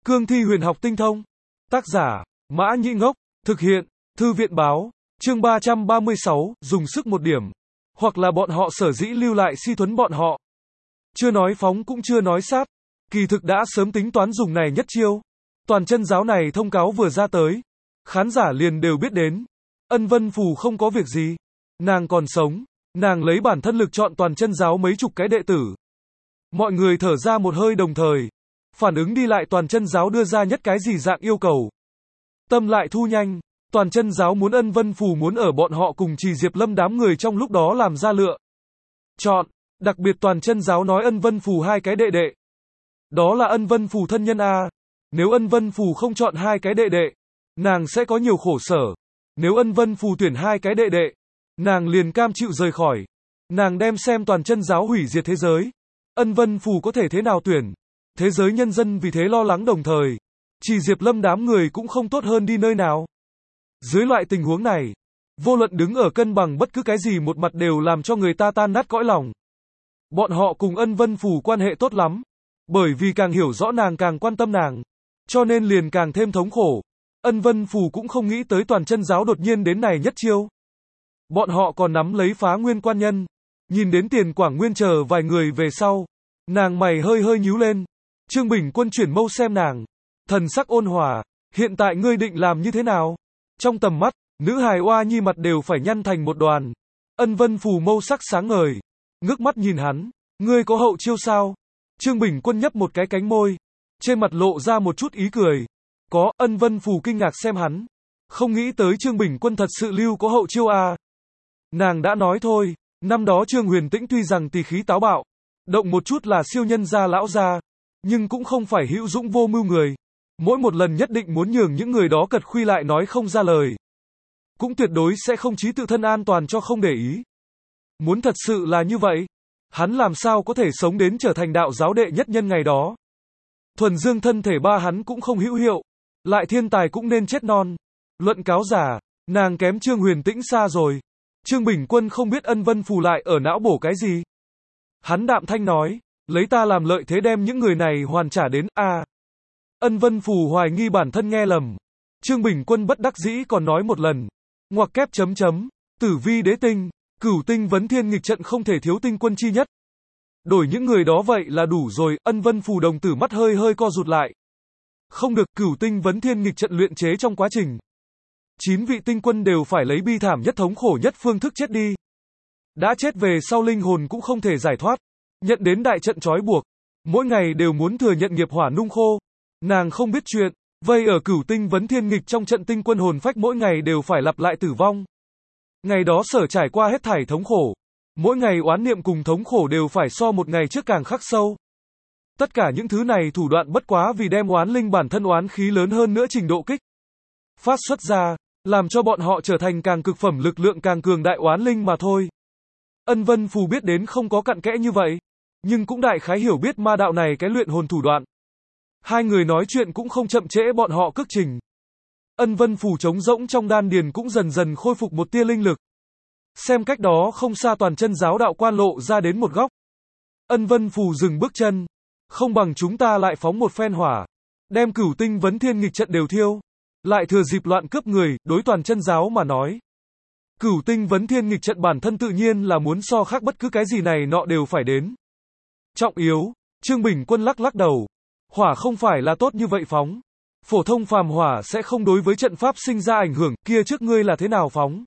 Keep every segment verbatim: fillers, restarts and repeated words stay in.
Cương thi huyền học tinh thông. Tác giả, Mã Nhĩ Ngốc. Thực hiện, Thư viện báo. Chương ba trăm ba mươi sáu, dùng sức một điểm. Hoặc là bọn họ sở dĩ lưu lại Si Thuấn bọn họ. Chưa nói phóng cũng chưa nói sát. Kỳ thực đã sớm tính toán dùng này nhất chiêu. Toàn chân giáo này thông cáo vừa ra tới. Khán giả liền đều biết đến. Ân Vân Phù không có việc gì. Nàng còn sống. Nàng lấy bản thân lực chọn toàn chân giáo mấy chục cái đệ tử. Mọi người thở ra một hơi đồng thời. Phản ứng đi lại toàn chân giáo đưa ra nhất cái gì dạng yêu cầu. Tâm lại thu nhanh. Toàn chân giáo muốn Ân Vân Phù muốn ở bọn họ cùng Trì Diệp Lâm đám người trong lúc đó làm ra lựa chọn. Đặc biệt toàn chân giáo nói Ân Vân Phù hai cái đệ đệ. Đó là Ân Vân Phù thân nhân A. Nếu Ân Vân Phù không chọn hai cái đệ đệ, nàng sẽ có nhiều khổ sở. Nếu Ân Vân Phù tuyển hai cái đệ đệ, nàng liền cam chịu rời khỏi. Nàng đem xem toàn chân giáo hủy diệt thế giới. Ân Vân Phù có thể thế nào tuyển? Thế giới nhân dân vì thế lo lắng đồng thời. Trì Diệp Lâm đám người cũng không tốt hơn đi nơi nào. Dưới loại tình huống này, vô luận đứng ở cân bằng bất cứ cái gì một mặt đều làm cho người ta tan nát cõi lòng. Bọn họ cùng Ân Vân Phù quan hệ tốt lắm. Bởi vì càng hiểu rõ nàng càng quan tâm nàng. Cho nên liền càng thêm thống khổ. Ân Vân Phù cũng không nghĩ tới toàn chân giáo đột nhiên đến này nhất chiêu. Bọn họ còn nắm lấy Phá Nguyên quan nhân. Nhìn đến Tiền Quảng Nguyên chờ vài người về sau. Nàng mày hơi hơi nhíu lên. Trương Bình Quân chuyển mâu xem nàng. Thần sắc ôn hòa. Hiện tại ngươi định làm như thế nào? Trong tầm mắt, nữ hài oa nhi mặt đều phải nhăn thành một đoàn. Ân Vân Phù mâu sắc sáng ngời. Ngước mắt nhìn hắn. Ngươi có hậu chiêu sao? Trương Bình Quân nhấp một cái cánh môi. Trên mặt lộ ra một chút ý cười. Có. Ân Vân Phù kinh ngạc xem hắn. Không nghĩ tới Trương Bình Quân thật sự lưu có hậu chiêu à. Nàng đã nói thôi. Năm đó Trương Huyền Tĩnh tuy rằng tỳ khí táo bạo. Động một chút là siêu nhân gia lão gia. Nhưng cũng không phải hữu dũng vô mưu người. Mỗi một lần nhất định muốn nhường những người đó cật khuy lại nói không ra lời. Cũng tuyệt đối sẽ không chí tự thân an toàn cho không để ý. Muốn thật sự là như vậy. Hắn làm sao có thể sống đến trở thành đạo giáo đệ nhất nhân ngày đó. Thuần dương thân thể ba hắn cũng không hữu hiệu. Lại thiên tài cũng nên chết non. Luận cáo giả, nàng kém Trương Huyền Tĩnh xa rồi. Trương Bình Quân không biết Ân Vân Phù lại ở não bổ cái gì. Hắn đạm thanh nói, lấy ta làm lợi thế đem những người này hoàn trả đến, a à. Ân Vân Phù hoài nghi bản thân nghe lầm. Trương Bình Quân bất đắc dĩ còn nói một lần. Ngoặc kép chấm chấm, tử vi đế tinh, cửu tinh vấn thiên nghịch trận không thể thiếu tinh quân chi nhất. Đổi những người đó vậy là đủ rồi. Ân Vân Phù đồng tử mắt hơi hơi co rụt lại. Không được, cửu tinh vấn thiên nghịch trận luyện chế trong quá trình. Chín vị tinh quân đều phải lấy bi thảm nhất thống khổ nhất phương thức chết đi. Đã chết về sau linh hồn cũng không thể giải thoát. Nhận đến đại trận trói buộc. Mỗi ngày đều muốn thừa nhận nghiệp hỏa nung khô. Nàng không biết chuyện. Vây ở cửu tinh vấn thiên nghịch trong trận tinh quân hồn phách mỗi ngày đều phải lặp lại tử vong. Ngày đó sở trải qua hết thảy thống khổ. Mỗi ngày oán niệm cùng thống khổ đều phải so một ngày trước càng khắc sâu. Tất cả những thứ này thủ đoạn bất quá vì đem oán linh bản thân oán khí lớn hơn nữa trình độ kích phát xuất ra, làm cho bọn họ trở thành càng cực phẩm lực lượng càng cường đại oán linh mà thôi. Ân Vân Phù biết đến không có cặn kẽ như vậy, nhưng cũng đại khái hiểu biết ma đạo này cái luyện hồn thủ đoạn. Hai người nói chuyện cũng không chậm trễ bọn họ cước trình. Ân Vân Phù trống rỗng trong đan điền cũng dần dần khôi phục một tia linh lực. Xem cách đó không xa toàn chân giáo đạo quan lộ ra đến một góc. Ân Vân Phù dừng bước chân. Không bằng chúng ta lại phóng một phen hỏa. Đem cửu tinh vấn thiên nghịch trận đều thiêu. Lại thừa dịp loạn cướp người, đối toàn chân giáo mà nói. Cửu tinh vấn thiên nghịch trận bản thân tự nhiên là muốn so khác bất cứ cái gì này nọ đều phải đến. Trọng yếu, Trương Bình Quân lắc lắc đầu. Hỏa không phải là tốt như vậy phóng. Phổ thông phàm hỏa sẽ không đối với trận pháp sinh ra ảnh hưởng, kia trước ngươi là thế nào phóng.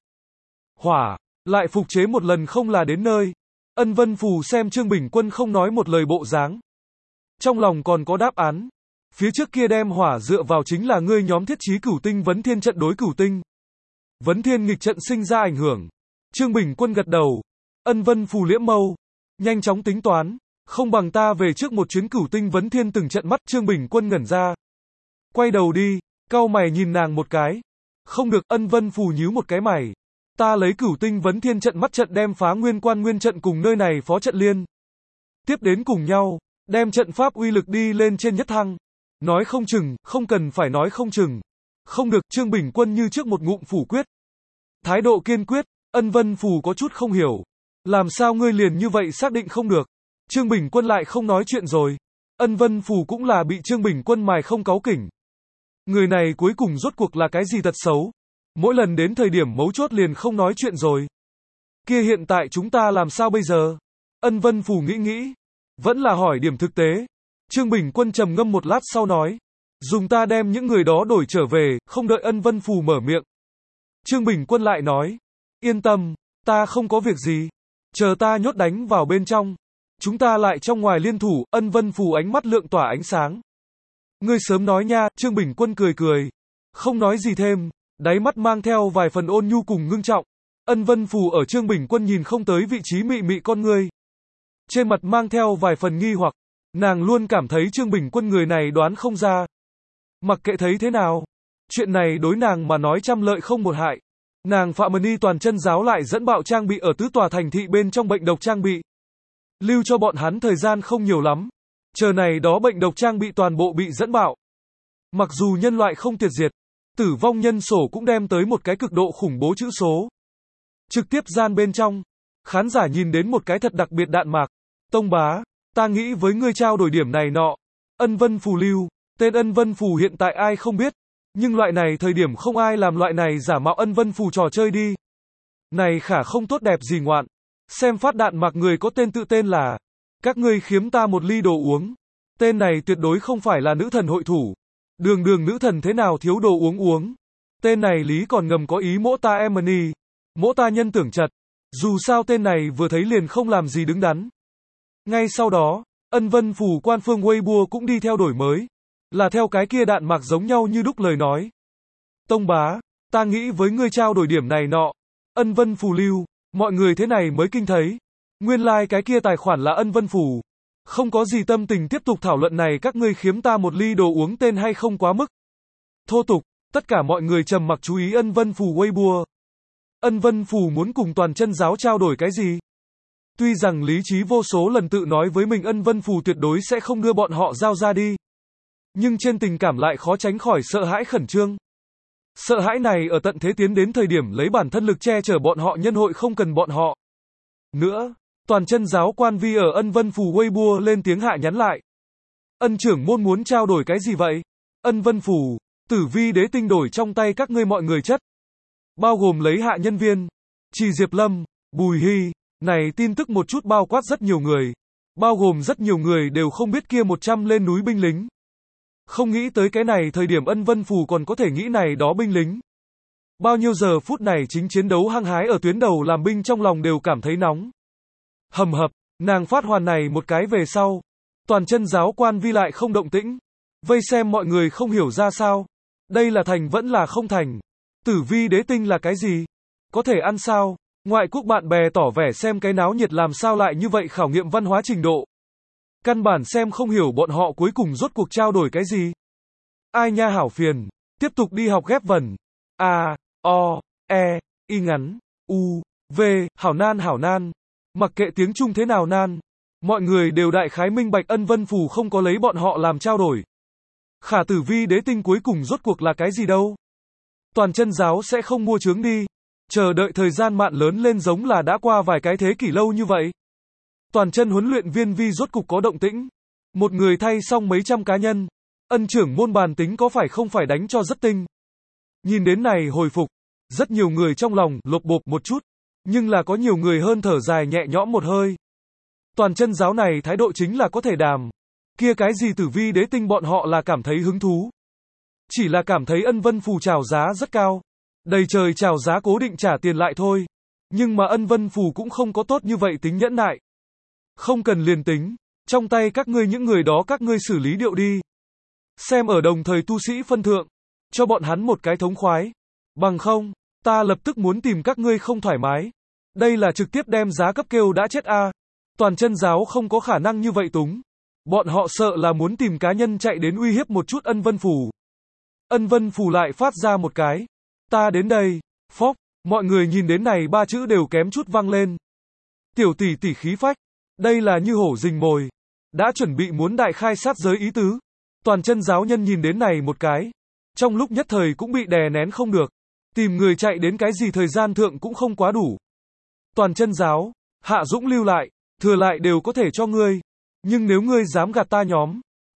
Hỏa, lại phục chế một lần không là đến nơi. Ân Vân Phù xem Trương Bình Quân không nói một lời bộ dáng. Trong lòng còn có đáp án. Phía trước kia đem hỏa dựa vào chính là ngươi nhóm thiết trí cửu tinh vấn thiên trận đối cửu tinh. Vấn thiên nghịch trận sinh ra ảnh hưởng. Trương Bình Quân gật đầu. Ân Vân Phù liễm mâu. Nhanh chóng tính toán. Không bằng ta về trước một chuyến cửu tinh vấn thiên từng trận mắt. Trương Bình Quân ngẩn ra. Quay đầu đi. Cau mày nhìn nàng một cái. Không được. Ân Vân Phù nhíu một cái mày. Ta lấy cửu tinh vấn thiên trận mắt trận đem Phá Nguyên quan nguyên trận cùng nơi này phó trận liên. Tiếp đến cùng nhau. Đem trận pháp uy lực đi lên trên nhất thăng. Nói không chừng, không cần phải nói không chừng. Không được. Trương Bình Quân như trước một ngụm phủ quyết. Thái độ kiên quyết. Ân Vân Phù có chút không hiểu. Làm sao ngươi liền như vậy xác định không được. Trương Bình Quân lại không nói chuyện rồi. Ân Vân Phù cũng là bị Trương Bình Quân mài không cáu kỉnh. Người này cuối cùng rốt cuộc là cái gì tật xấu? Mỗi lần đến thời điểm mấu chốt liền không nói chuyện rồi. Kia hiện tại chúng ta làm sao bây giờ? Ân Vân Phù nghĩ nghĩ. Vẫn là hỏi điểm thực tế. Trương Bình Quân trầm ngâm một lát sau nói. Dùng ta đem những người đó đổi trở về, không đợi Ân Vân Phù mở miệng. Trương Bình Quân lại nói. Yên tâm, ta không có việc gì. Chờ ta nhốt đánh vào bên trong. Chúng ta lại trong ngoài liên thủ. Ân Vân Phù ánh mắt lượng tỏa ánh sáng. Ngươi sớm nói nha. Trương Bình Quân cười cười. Không nói gì thêm. Đáy mắt mang theo vài phần ôn nhu cùng ngưng trọng. Ân Vân Phù ở Trương Bình Quân nhìn không tới vị trí mị mị con ngươi. Trên mặt mang theo vài phần nghi hoặc. Nàng luôn cảm thấy Trương Bình Quân người này đoán không ra. Mặc kệ thấy thế nào. Chuyện này đối nàng mà nói trăm lợi không một hại. Nàng Phạm Mân Y toàn chân giáo lại dẫn bạo trang bị ở tứ tòa thành thị bên trong bệnh độc trang bị. Lưu cho bọn hắn thời gian không nhiều lắm. Chờ này đó bệnh độc trang bị toàn bộ bị dẫn bạo. Mặc dù nhân loại không tuyệt diệt, tử vong nhân sổ cũng đem tới một cái cực độ khủng bố chữ số. Trực tiếp gian bên trong, khán giả nhìn đến một cái thật đặc biệt đạn mạc. Tông bá, ta nghĩ với ngươi trao đổi điểm này nọ. Ân Vân Phù lưu, tên Ân Vân Phù hiện tại ai không biết. Nhưng loại này thời điểm không ai làm loại này giả mạo Ân Vân Phù trò chơi đi. Này khả không tốt đẹp gì ngoạn. Xem phát đạn mạc người có tên tự tên là. Các ngươi khiếm ta một ly đồ uống. Tên này tuyệt đối không phải là nữ thần hội thủ. Đường đường nữ thần thế nào thiếu đồ uống uống. Tên này lý còn ngầm có ý mỗ ta Emily. Mỗ ta nhân tưởng chật. Dù sao tên này vừa thấy liền không làm gì đứng đắn. Ngay sau đó, Ân Vân Phù quan phương Weibo cũng đi theo đổi mới. Là theo cái kia đạn mạc giống nhau như đúc lời nói. Tông bá, ta nghĩ với ngươi trao đổi điểm này nọ. Ân Vân Phù lưu, mọi người thế này mới kinh thấy. Nguyên lai like cái kia tài khoản là Ân Vân Phù. Không có gì tâm tình tiếp tục thảo luận này các ngươi khiếm ta một ly đồ uống tên hay không quá mức. Thô tục, tất cả mọi người trầm mặc chú ý Ân Vân Phù Weibo. Ân Vân Phù muốn cùng toàn chân giáo trao đổi cái gì? Tuy rằng lý trí vô số lần tự nói với mình Ân Vân Phù tuyệt đối sẽ không đưa bọn họ giao ra đi. Nhưng trên tình cảm lại khó tránh khỏi sợ hãi khẩn trương. Sợ hãi này ở tận thế tiến đến thời điểm lấy bản thân lực che chở bọn họ nhân hội không cần bọn họ. Nữa, toàn chân giáo quan vi ở Ân Vân Phù Weibo lên tiếng hạ nhắn lại. Ân trưởng môn muốn trao đổi cái gì vậy? Ân Vân Phù, tử vi đế tinh đổi trong tay các ngươi mọi người chất. Bao gồm lấy hạ nhân viên. Trì Diệp Lâm, Bùi Hy. Này tin tức một chút bao quát rất nhiều người. Bao gồm rất nhiều người đều không biết kia một trăm lên núi binh lính. Không nghĩ tới cái này thời điểm Ân Vân Phù còn có thể nghĩ này đó binh lính. Bao nhiêu giờ phút này chính chiến đấu hăng hái ở tuyến đầu làm binh trong lòng đều cảm thấy nóng. Hầm hập, nàng phát hoàn này một cái về sau. Toàn chân giáo quan vi lại không động tĩnh. Vây xem mọi người không hiểu ra sao. Đây là thành vẫn là không thành. Tử vi đế tinh là cái gì? Có thể ăn sao? Ngoại quốc bạn bè tỏ vẻ xem cái náo nhiệt làm sao lại như vậy khảo nghiệm văn hóa trình độ. Căn bản xem không hiểu bọn họ cuối cùng rốt cuộc trao đổi cái gì. Ai nha hảo phiền. Tiếp tục đi học ghép vần. A, O, E, Y ngắn, U, V, hảo nan hảo nan. Mặc kệ tiếng Trung thế nào nan. Mọi người đều đại khái minh bạch Ân Vân Phù không có lấy bọn họ làm trao đổi. Khả tử vi đế tinh cuối cùng rốt cuộc là cái gì đâu. Toàn chân giáo sẽ không mua trướng đi. Chờ đợi thời gian mạn lớn lên giống là đã qua vài cái thế kỷ lâu như vậy. Toàn chân huấn luyện viên vi rốt cục có động tĩnh. Một người thay xong mấy trăm cá nhân. Ân trưởng môn bàn tính có phải không phải đánh cho rất tinh. Nhìn đến này hồi phục. Rất nhiều người trong lòng lột bột một chút. Nhưng là có nhiều người hơn thở dài nhẹ nhõm một hơi. Toàn chân giáo này thái độ chính là có thể đàm. Kia cái gì tử vi đế tinh bọn họ là cảm thấy hứng thú. Chỉ là cảm thấy Ân Vân Phù chào giá rất cao. Đầy trời chào giá cố định trả tiền lại thôi. Nhưng mà Ân Vân Phù cũng không có tốt như vậy tính nhẫn nại. Không cần liền tính. Trong tay các ngươi những người đó các ngươi xử lý điệu đi. Xem ở đồng thời tu sĩ phân thượng. Cho bọn hắn một cái thống khoái. Bằng không, ta lập tức muốn tìm các ngươi không thoải mái. Đây là trực tiếp đem giá cấp kêu đã chết a. Toàn chân giáo không có khả năng như vậy túng. Bọn họ sợ là muốn tìm cá nhân chạy đến uy hiếp một chút Ân Vân Phù. Ân Vân Phù lại phát ra một cái. Ta đến đây. Phốc. Mọi người nhìn đến này ba chữ đều kém chút vang lên. Tiểu tỷ tỷ khí phách. Đây là như hổ rình mồi. Đã chuẩn bị muốn đại khai sát giới ý tứ. Toàn chân giáo nhân nhìn đến này một cái. Trong lúc nhất thời cũng bị đè nén không được. Tìm người chạy đến cái gì thời gian thượng cũng không quá đủ. Toàn chân giáo. Hạ Dũng lưu lại. Thừa lại đều có thể cho ngươi. Nhưng nếu ngươi dám gạt ta nhóm.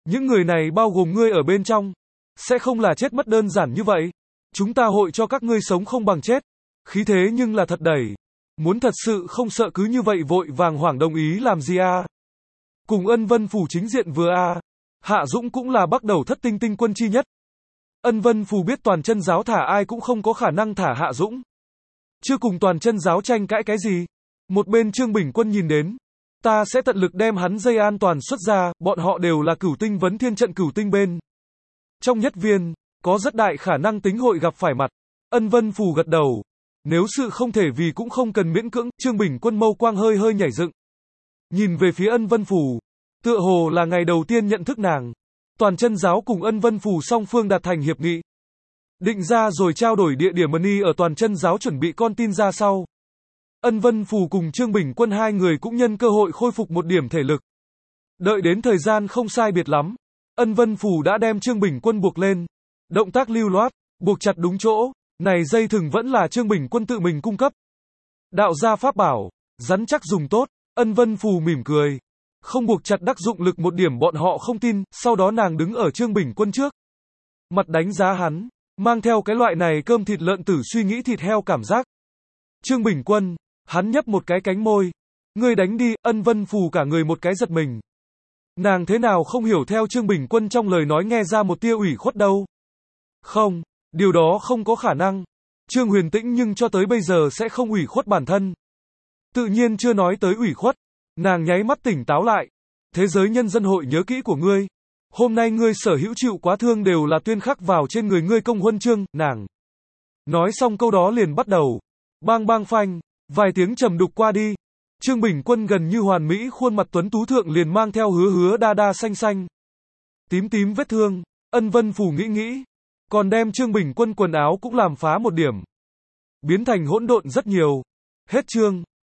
Những người này bao gồm ngươi ở bên trong, sẽ không là chết mất đơn giản như vậy. Chúng ta hội cho các ngươi sống không bằng chết. Khí thế nhưng là thật đẩy. Muốn thật sự không sợ cứ như vậy vội vàng hoảng đồng ý làm gì à? Cùng Ân Vân Phù chính diện vừa à? Hạ Dũng cũng là bắt đầu thất tinh tinh quân chi nhất. Ân Vân Phù biết toàn chân giáo thả ai cũng không có khả năng thả Hạ Dũng. Chưa cùng toàn chân giáo tranh cãi cái gì. Một bên Trương Bình Quân nhìn đến. Ta sẽ tận lực đem hắn dây an toàn xuất ra, bọn họ đều là cửu tinh vấn thiên trận cửu tinh bên. Trong nhất viên, có rất đại khả năng tính hội gặp phải mặt. Ân Vân Phù gật đầu. Nếu sự không thể vì cũng không cần miễn cưỡng, Trương Bình Quân mâu quang hơi hơi nhảy dựng. Nhìn về phía Ân Vân Phù, tựa hồ là ngày đầu tiên nhận thức nàng. Toàn chân giáo cùng Ân Vân Phù song phương đạt thành hiệp nghị. Định ra rồi trao đổi địa điểm money ở toàn chân giáo chuẩn bị con tin ra sau. Ân Vân Phù cùng Trương Bình Quân hai người cũng nhân cơ hội khôi phục một điểm thể lực. Đợi đến thời gian không sai biệt lắm, Ân Vân Phù đã đem Trương Bình Quân buộc lên. Động tác lưu loát, buộc chặt đúng chỗ, này dây thừng vẫn là Trương Bình Quân tự mình cung cấp. Đạo gia pháp bảo, rắn chắc dùng tốt, Ân Vân Phù mỉm cười. Không buộc chặt đắc dụng lực một điểm bọn họ không tin, sau đó nàng đứng ở Trương Bình Quân trước. Mặt đánh giá hắn, mang theo cái loại này cơm thịt lợn tử suy nghĩ thịt heo cảm giác. Trương Bình Quân, hắn nhấp một cái cánh môi. Ngươi đánh đi, Ân Vân Phù cả người một cái giật mình. Nàng thế nào không hiểu theo Trương Bình Quân trong lời nói nghe ra một tia ủy khuất đâu. Không, điều đó không có khả năng. Trương Huyền Tĩnh nhưng cho tới bây giờ sẽ không ủy khuất bản thân. Tự nhiên chưa nói tới ủy khuất. Nàng nháy mắt tỉnh táo lại. Thế giới nhân dân hội nhớ kỹ của ngươi. Hôm nay ngươi sở hữu chịu quá thương đều là tuyên khắc vào trên người ngươi công huân chương, nàng. Nói xong câu đó liền bắt đầu. Bang bang phanh, vài tiếng trầm đục qua đi. Trương Bình Quân gần như hoàn mỹ khuôn mặt tuấn tú thượng liền mang theo hứa hứa đa đa xanh xanh. Tím tím vết thương, Ân Vân Phù nghĩ nghĩ. Còn đem Trương Bình Quân quần áo cũng làm phá một điểm. Biến thành hỗn độn rất nhiều. Hết chương.